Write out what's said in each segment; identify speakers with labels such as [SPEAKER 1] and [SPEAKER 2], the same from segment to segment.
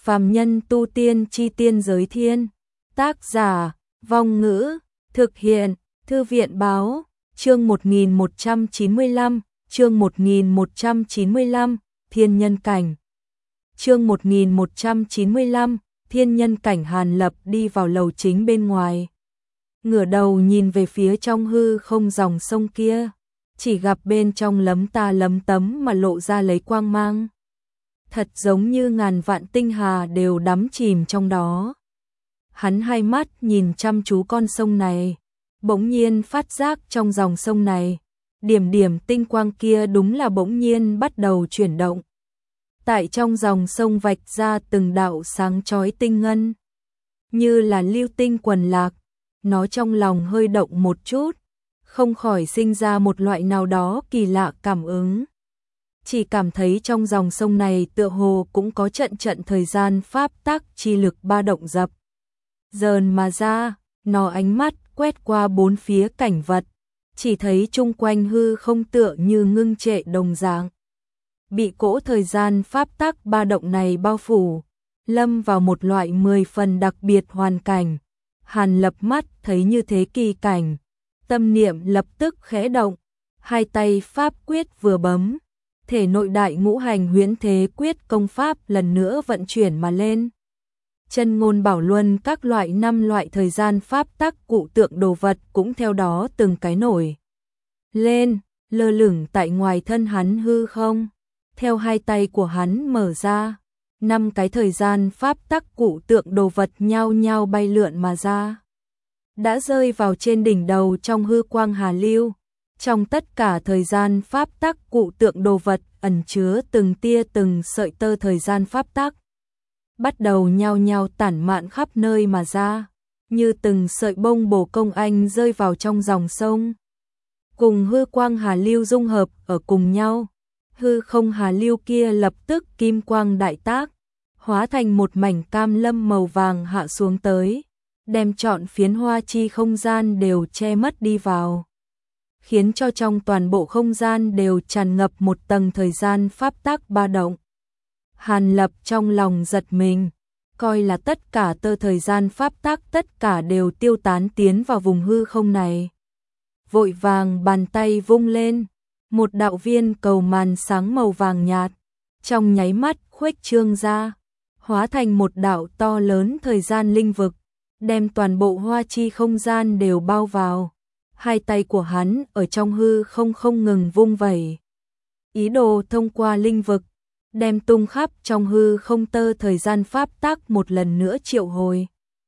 [SPEAKER 1] Phàm nhân tu tiên chi tiên giới thiên. Tác giả, Vong Ngữ, thực hiện, Thư viện Báo, chương 1195, chương 1195, Thiên Nhân Cảnh. Chương 1195, Thiên Nhân Cảnh. Hàn Lập đi vào lầu chính bên ngoài. Ngửa đầu nhìn về phía trong hư không dòng sông kia, chỉ gặp bên trong lấm ta lấm tấm mà lộ ra lấy quang mang. Thật giống như ngàn vạn tinh hà đều đắm chìm trong đó. Hắn hai mắt nhìn chăm chú con sông này, bỗng nhiên phát giác trong dòng sông này, điểm điểm tinh quang kia đúng là bỗng nhiên bắt đầu chuyển động. Tại trong dòng sông vạch ra từng đạo sáng chói tinh ngân, như là lưu tinh quần lạc. Nó trong lòng hơi động một chút, không khỏi sinh ra một loại nào đó kỳ lạ cảm ứng. Chỉ cảm thấy trong dòng sông này tựa hồ cũng có trận trận thời gian pháp tắc chi lực ba động dập dờn mà ra. Nó ánh mắt quét qua bốn phía cảnh vật, chỉ thấy chung quanh hư không tựa như ngưng trệ đồng dạng, bị cỗ thời gian pháp tắc ba động này bao phủ, lâm vào một loại 10 phần đặc biệt hoàn cảnh. Hàn Lập mắt thấy như thế kỳ cảnh, tâm niệm lập tức khẽ động, hai tay pháp quyết vừa bấm, thể nội đại ngũ hành huyễn thế quyết công pháp lần nữa vận chuyển mà lên. Chân ngôn bảo luân các loại 5 loại thời gian pháp tắc cụ tượng đồ vật cũng theo đó từng cái nổi lên, lơ lửng tại ngoài thân hắn hư không. Theo hai tay của hắn mở ra, 5 cái thời gian pháp tắc cụ tượng đồ vật nhao nhao bay lượn mà ra, đã rơi vào trên đỉnh đầu trong hư quang hà lưu. Trong tất cả thời gian pháp tắc cụ tượng đồ vật ẩn chứa từng tia từng sợi tơ thời gian pháp tắc, bắt đầu nhao nhao tản mạn khắp nơi mà ra, như từng sợi bông bồ công anh rơi vào trong dòng sông, cùng hư quang hà lưu dung hợp ở cùng nhau. Hư không hà lưu kia lập tức kim quang đại tác, hóa thành một mảnh cam lâm màu vàng hạ xuống tới, đem trọn phiến hoa chi không gian đều che mất đi vào, khiến cho trong toàn bộ không gian đều tràn ngập một tầng thời gian pháp tắc ba động. Hàn Lập trong lòng giật mình, coi là tất cả tơ thời gian pháp tắc tất cả đều tiêu tán tiến vào vùng hư không này. Vội vàng bàn tay vung lên, một đạo viên cầu màn sáng màu vàng nhạt, trong nháy mắt khuếch trương ra, hóa thành một đạo to lớn thời gian linh vực, đem toàn bộ hoa chi không gian đều bao vào. Hai tay của hắn ở trong hư không không ngừng vung vẩy, ý đồ thông qua linh vực, đem tung khắp trong hư không tơ thời gian pháp tắc một lần nữa triệu hồi.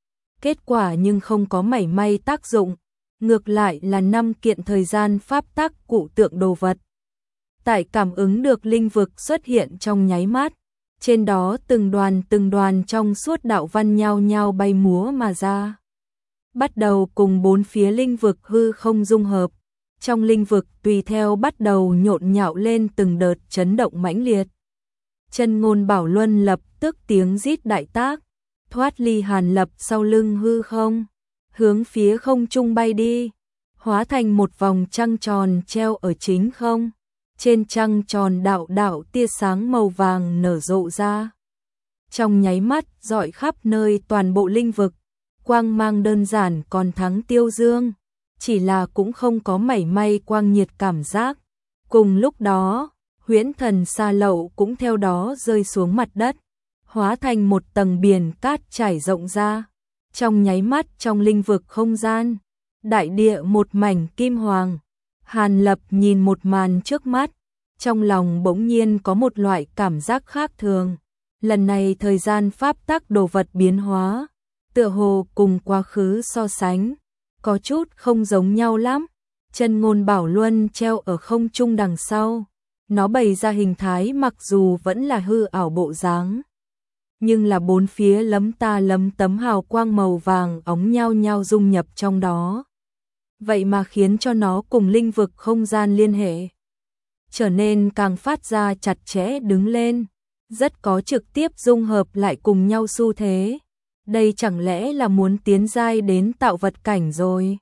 [SPEAKER 1] Kết quả nhưng không có mảy may tác dụng, ngược lại là 5 kiện thời gian pháp tắc cụ tượng đồ vật. Tại cảm ứng được linh vực xuất hiện trong nháy mắt, trên đó từng đoàn trong suốt đạo văn nhao nhao bay múa mà ra, bắt đầu cùng bốn phía linh vực hư không dung hợp. Trong linh vực tùy theo bắt đầu nhộn nhạo lên từng đợt chấn động mãnh liệt. Chân ngôn bảo luân lập tức tiếng rít đại tác, thoát ly Hàn Lập sau lưng hư không, hướng phía không trung bay đi, hóa thành một vòng trăng tròn treo ở chính không. Trên trăng tròn đạo đạo tia sáng màu vàng nở rộ ra, trong nháy mắt rọi khắp nơi toàn bộ linh vực. Quang mang đơn giản còn thắng tiêu dương, chỉ là cũng không có mảy may quang nhiệt cảm giác. Cùng lúc đó, huyễn thần sa lậu cũng theo đó rơi xuống mặt đất, hóa thành một tầng biển cát trải rộng ra. Trong nháy mắt trong linh vực không gian, đại địa một mảnh kim hoàng. Hàn Lập nhìn một màn trước mắt, trong lòng bỗng nhiên có một loại cảm giác khác thường. Lần này thời gian pháp tắc đồ vật biến hóa, tựa hồ cùng quá khứ so sánh, có chút không giống nhau lắm. Chân ngôn bảo luân treo ở không trung đằng sau, nó bày ra hình thái mặc dù vẫn là hư ảo bộ dáng, nhưng là bốn phía lấm ta lấm tấm hào quang màu vàng óng nhao nhao dung nhập trong đó. Vậy mà khiến cho nó cùng linh vực không gian liên hệ trở nên càng phát ra chặt chẽ đứng lên, rất có trực tiếp dung hợp lại cùng nhau xu thế. Đây chẳng lẽ là muốn tiến giai đến tạo vật cảnh rồi?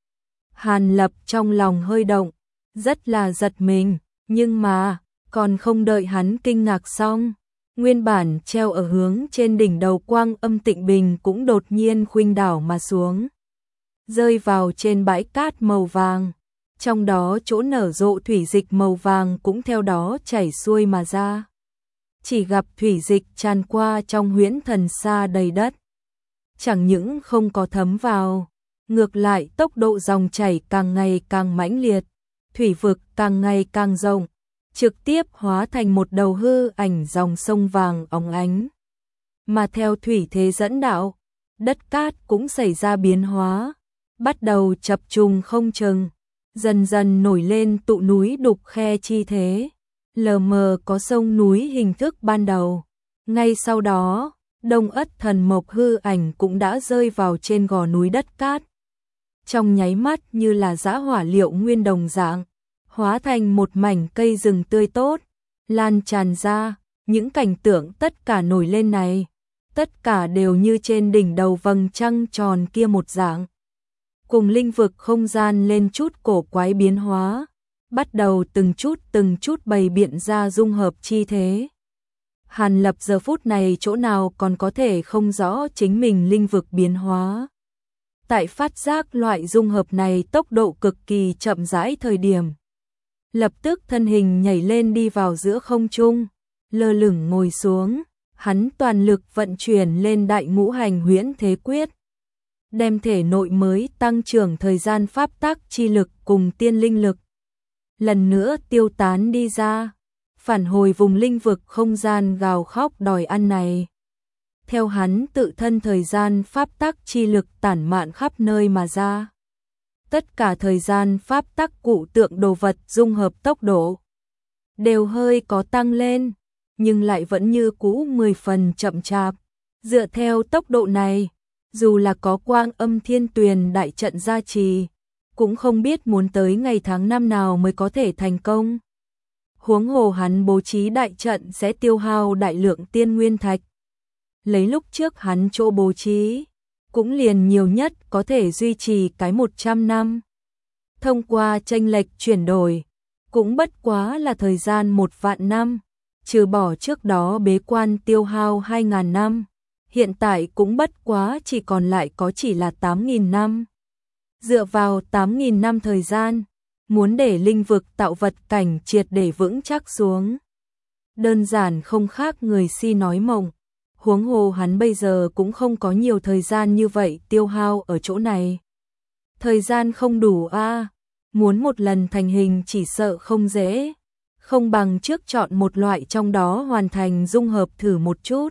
[SPEAKER 1] Hàn Lập trong lòng hơi động, rất là giật mình, nhưng mà còn không đợi hắn kinh ngạc xong, Nguyên bản treo ở hướng trên đỉnh đầu Quang Âm Tịnh Bình cũng đột nhiên khuynh đảo mà xuống, rơi vào trên bãi cát màu vàng. Trong đó chỗ nở rộ thủy dịch màu vàng cũng theo đó chảy xuôi mà ra. Chỉ gặp thủy dịch tràn qua trong huyễn thần sa đầy đất. Chẳng những không có thấm vào, ngược lại tốc độ dòng chảy càng ngày càng mãnh liệt, thủy vực càng ngày càng rộng, trực tiếp hóa thành một đầu hư ảnh dòng sông vàng óng ánh. Mà theo thủy thế dẫn đạo, đất cát cũng xảy ra biến hóa, bắt đầu chập trùng không chừng, dần dần nổi lên tụ núi đục khe chi thế, lờ mờ có sông núi hình thức ban đầu. Ngay sau đó, Đông Ất Thần Mộc hư ảnh cũng đã rơi vào trên gò núi đất cát. Trong nháy mắt như là dã hỏa liệu nguyên đồng dạng, hóa thành một mảnh cây rừng tươi tốt, lan tràn ra, những cảnh tượng tất cả nổi lên này, tất cả đều như trên đỉnh đầu vầng trăng tròn kia một dạng. Cùng linh vực không gian lên chút cổ quái biến hóa, bắt đầu từng chút bày biện ra dung hợp chi thế. Hàn Lập giờ phút này chỗ nào còn có thể không rõ chính mình linh vực biến hóa. Tại phát giác loại dung hợp này tốc độ cực kỳ chậm rãi thời điểm, lập tức thân hình nhảy lên đi vào giữa không trung, lơ lửng ngồi xuống, hắn toàn lực vận chuyển lên đại ngũ hành huyễn thế quyết, đem thể nội mới tăng trưởng thời gian pháp tắc chi lực cùng tiên linh lực lần nữa tiêu tán đi ra, phản hồi vùng linh vực không gian gào khóc đòi ăn này. Theo hắn tự thân thời gian pháp tắc chi lực tản mạn khắp nơi mà ra. Tất cả thời gian pháp tắc cụ tượng đồ vật dung hợp tốc độ đều hơi có tăng lên, nhưng lại vẫn như cũ 10 phần chậm chạp. Dựa theo tốc độ này, dù là có Quang Âm Thiên Tuyền đại trận gia trì, cũng không biết muốn tới ngày tháng năm nào mới có thể thành công. Huống hồ hắn bố trí đại trận sẽ tiêu hao đại lượng tiên nguyên thạch. Lấy lúc trước hắn chỗ bố trí, cũng liền nhiều nhất có thể duy trì cái 100 năm. Thông qua chênh lệch chuyển đổi, cũng bất quá là thời gian 1 vạn năm, trừ bỏ trước đó bế quan tiêu hao 2.000 năm, hiện tại cũng bất quá chỉ còn lại có chỉ là 8.000 năm. Dựa vào 8.000 năm thời gian, muốn để linh vực tạo vật cảnh triệt để vững chắc xuống, đơn giản không khác người si nói mộng. Huống hồ hắn bây giờ cũng không có nhiều thời gian như vậy tiêu hao ở chỗ này. Thời gian không đủ a, muốn một lần thành hình chỉ sợ không dễ, không bằng trước chọn một loại trong đó hoàn thành dung hợp thử một chút.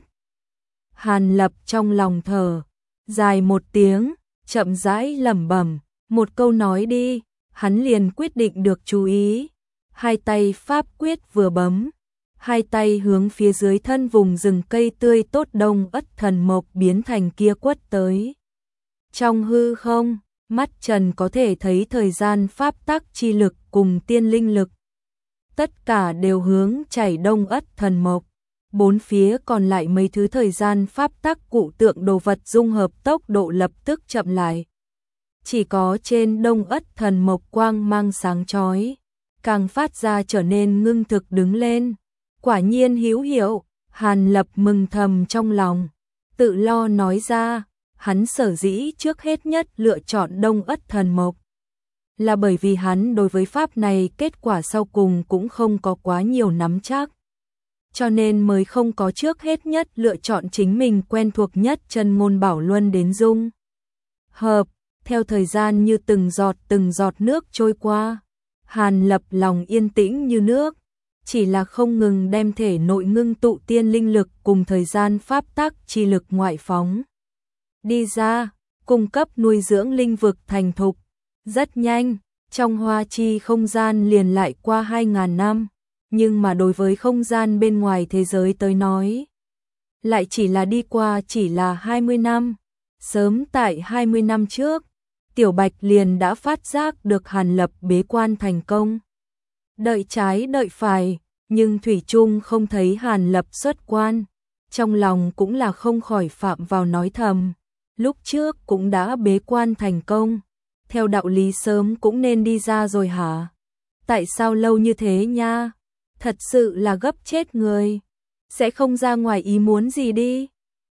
[SPEAKER 1] Hàn Lập trong lòng thở dài một tiếng, chậm rãi lẩm bẩm, một câu nói đi, hắn liền quyết định được chú ý, hai tay pháp quyết vừa bấm, hai tay hướng phía dưới thân vùng rừng cây tươi tốt Đông Ất Thần Mộc biến thành kia quất tới. Trong hư không, mắt trần có thể thấy thời gian pháp tắc chi lực cùng tiên linh lực. Tất cả đều hướng chảy Đông Ất Thần Mộc. Bốn phía còn lại mấy thứ thời gian pháp tắc cụ tượng đồ vật dung hợp tốc độ lập tức chậm lại. Chỉ có trên Đông Ất Thần Mộc quang mang sáng chói, càng phát ra trở nên ngưng thực đứng lên. Quả nhiên hữu hiệu, Hàn Lập mừng thầm trong lòng, tự lo nói ra, hắn sở dĩ trước hết nhất lựa chọn Đông Ất Thần Mộc, là bởi vì hắn đối với pháp này kết quả sau cùng cũng không có quá nhiều nắm chắc. Cho nên mới không có trước hết nhất lựa chọn chính mình quen thuộc nhất chân ngôn bảo luân đến dung hợp, theo thời gian như từng giọt nước trôi qua, Hàn Lập lòng yên tĩnh như nước. Chỉ là không ngừng đem thể nội ngưng tụ tiên linh lực cùng thời gian pháp tắc chi lực ngoại phóng đi ra, cung cấp nuôi dưỡng linh vực thành thục. Rất nhanh, trong hoa chi không gian liền lại qua 2.000 năm, nhưng mà đối với không gian bên ngoài thế giới tới nói, lại chỉ là đi qua chỉ là 20 năm. Sớm tại 20 năm trước, Tiểu Bạch liền đã phát giác được Hàn Lập bế quan thành công. Đợi trái đợi phải, nhưng thủy chung không thấy Hàn Lập xuất quan, trong lòng cũng là không khỏi phạm vào nói thầm, lúc trước cũng đã bế quan thành công, theo đạo lý sớm cũng nên đi ra rồi hả? Tại sao lâu như thế nha? Thật sự là gấp chết người. sẽ không ra ngoài ý muốn gì đi.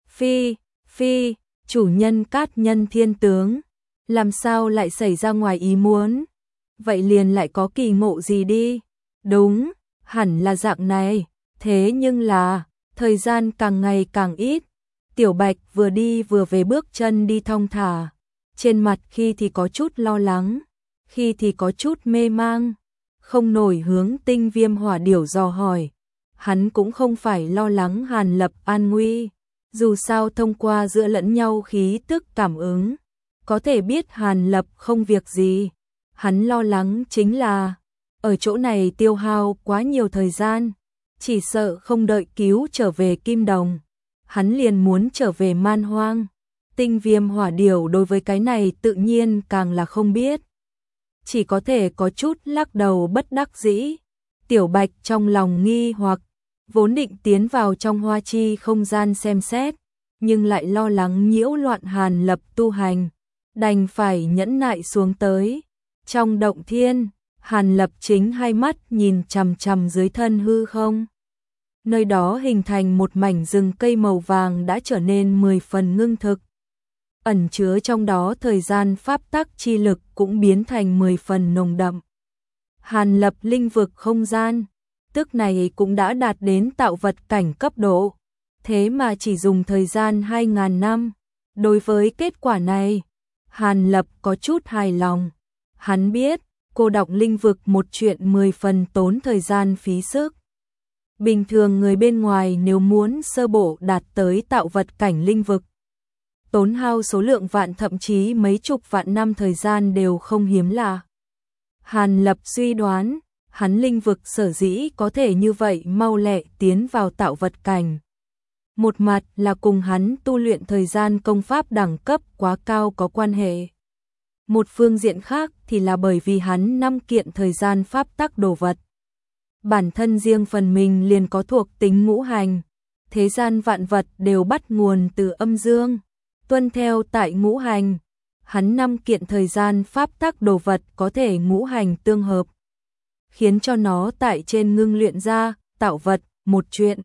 [SPEAKER 1] Phi, chủ nhân Cát Nhân Thiên Tướng, làm sao lại xảy ra ngoài ý muốn? Vậy liền lại có kỳ ngộ gì đi? Đúng, hẳn là dạng này, thế nhưng là, thời gian càng ngày càng ít. Tiểu Bạch vừa đi vừa về bước chân đi thong thả, trên mặt khi thì có chút lo lắng, khi thì có chút mê mang, không nổi hướng Tinh Viêm Hỏa Điểu dò hỏi. Hắn cũng không phải lo lắng Hàn Lập an nguy, dù sao thông qua giữa lẫn nhau khí tức cảm ứng, có thể biết Hàn Lập không việc gì. Hắn lo lắng chính là, ở chỗ này tiêu hao quá nhiều thời gian, chỉ sợ không đợi cứu trở về Kim Đồng, hắn liền muốn trở về Man Hoang. Tinh Viêm Hỏa Điểu đối với cái này tự nhiên càng là không biết, chỉ có thể có chút lắc đầu bất đắc dĩ. Tiểu Bạch trong lòng nghi hoặc, vốn định tiến vào trong hoa chi không gian xem xét, nhưng lại lo lắng nhiễu loạn Hàn Lập tu hành, đành phải nhẫn nại xuống tới. Trong động thiên, Hàn Lập chính hai mắt nhìn chằm chằm dưới thân hư không. Nơi đó hình thành một mảnh rừng cây màu vàng đã trở nên 10 phần ngưng thực. Ẩn chứa trong đó thời gian pháp tắc chi lực cũng biến thành 10 phần nồng đậm. Hàn Lập linh vực không gian, tức này cũng đã đạt đến tạo vật cảnh cấp độ, thế mà chỉ dùng thời gian 2000 năm. Đối với kết quả này, Hàn Lập có chút hài lòng. Hắn biết, cô đọc linh vực một chuyện 10 phần tốn thời gian phí sức. Bình thường người bên ngoài nếu muốn sơ bộ đạt tới tạo vật cảnh linh vực, tốn hao số lượng vạn thậm chí mấy chục vạn năm thời gian đều không hiếm lạ. Hàn Lập suy đoán, hắn linh vực sở dĩ có thể như vậy mau lẹ tiến vào tạo vật cảnh. Một mặt là cùng hắn tu luyện thời gian công pháp đẳng cấp quá cao có quan hệ. Một phương diện khác thì là bởi vì hắn 5 kiện thời gian pháp tắc đồ vật. Bản thân riêng phần mình liền có thuộc tính ngũ hành, thế gian vạn vật đều bắt nguồn từ âm dương, tuân theo tại ngũ hành. Hắn 5 kiện thời gian pháp tắc đồ vật có thể ngũ hành tương hợp, khiến cho nó tại trên ngưng luyện ra tạo vật một chuyện.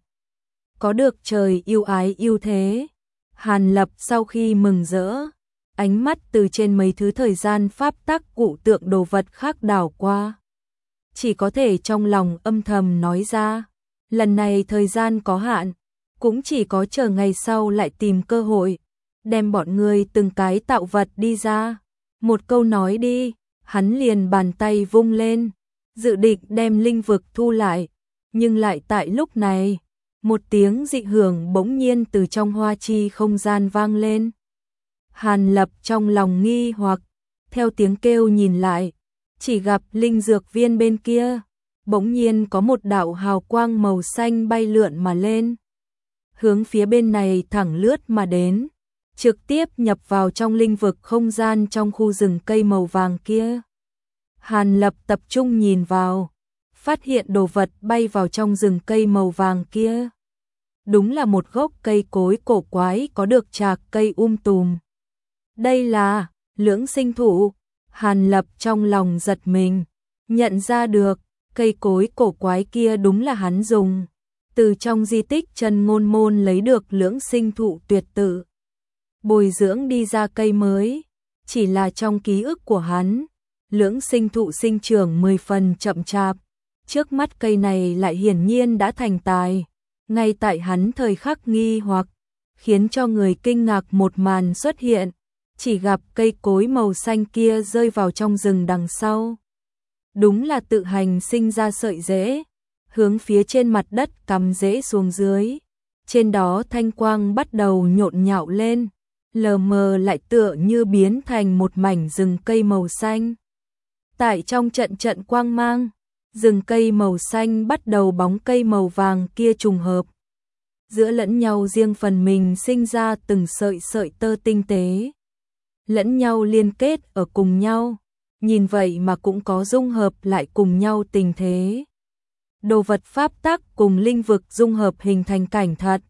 [SPEAKER 1] Có được trời yêu ái yêu thế. Hàn Lập sau khi mừng rỡ, ánh mắt từ trên mấy thứ thời gian pháp tắc cụ tượng đồ vật khác đảo qua, chỉ có thể trong lòng âm thầm nói ra, lần này thời gian có hạn, cũng chỉ có chờ ngày sau lại tìm cơ hội, đem bọn người từng cái tạo vật đi ra. Một câu nói đi, hắn liền bàn tay vung lên, dự định đem linh vực thu lại, nhưng lại tại lúc này, một tiếng dị hưởng bỗng nhiên từ trong hoa chi không gian vang lên. Hàn Lập trong lòng nghi hoặc, theo tiếng kêu nhìn lại, chỉ gặp linh dược viên bên kia, bỗng nhiên có một đạo hào quang màu xanh bay lượn mà lên, hướng phía bên này thẳng lướt mà đến, trực tiếp nhập vào trong linh vực không gian trong khu rừng cây màu vàng kia. Hàn Lập tập trung nhìn vào, phát hiện đồ vật bay vào trong rừng cây màu vàng kia. Đúng là một gốc cây cối cổ quái có được trạc cây tùm. Đây là Lưỡng Sinh Thụ. Hàn Lập trong lòng giật mình, nhận ra được cây cối cổ quái kia đúng là hắn dùng từ trong di tích Chân Ngôn Môn lấy được Lưỡng Sinh Thụ tuyệt tự, bồi dưỡng đi ra cây mới. Chỉ là trong ký ức của hắn, Lưỡng Sinh Thụ sinh trưởng 10 phần chậm chạp, trước mắt cây này lại hiển nhiên đã thành tài. Ngay tại hắn thời khắc nghi hoặc, khiến cho người kinh ngạc một màn xuất hiện, chỉ gặp cây cối màu xanh kia rơi vào trong rừng đằng sau. Đúng là tự hành sinh ra sợi rễ, hướng phía trên mặt đất cắm rễ xuống dưới. Trên đó thanh quang bắt đầu nhộn nhạo lên, lờ mờ lại tựa như biến thành một mảnh rừng cây màu xanh. Tại trong trận trận quang mang, rừng cây màu xanh bắt đầu bóng cây màu vàng kia trùng hợp, giữa lẫn nhau riêng phần mình sinh ra từng sợi sợi tơ tinh tế, lẫn nhau liên kết ở cùng nhau, nhìn vậy mà cũng có dung hợp lại cùng nhau tình thế. Đồ vật pháp tắc cùng linh vực dung hợp hình thành cảnh thật.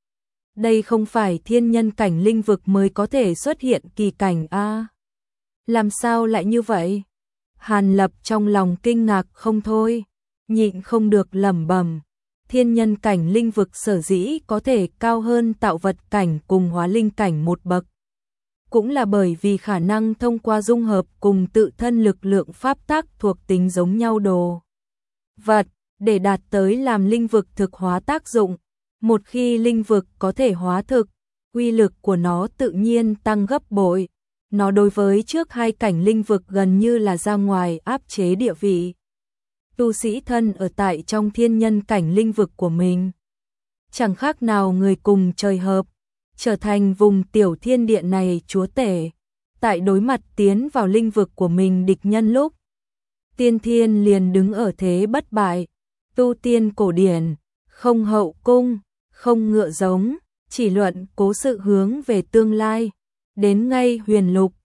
[SPEAKER 1] Đây không phải thiên nhân cảnh linh vực mới có thể xuất hiện kỳ cảnh a. Làm sao lại như vậy? Hàn Lập trong lòng kinh ngạc không thôi, nhịn không được lẩm bẩm. thiên nhân cảnh linh vực sở dĩ có thể cao hơn tạo vật cảnh cùng hóa linh cảnh một bậc. Cũng là bởi vì khả năng thông qua dung hợp cùng tự thân lực lượng pháp tắc thuộc tính giống nhau đồ vật, để đạt tới làm linh vực thực hóa tác dụng. Một khi linh vực có thể hóa thực, uy lực của nó tự nhiên tăng gấp bội. Nó đối với trước hai cảnh linh vực gần như là ra ngoài áp chế địa vị tu sĩ thân ở tại trong thiên nhân cảnh linh vực của mình. Chẳng khác nào người cùng trời hợp, trở thành vùng tiểu thiên địa này chúa tể. Tại đối mặt tiến vào linh vực của mình địch nhân lúc, tiên thiên liền đứng ở thế bất bại. Tu tiên cổ điển, không hậu cung, không ngựa giống, chỉ luận cố sự hướng về tương lai. Đến ngay huyền lục,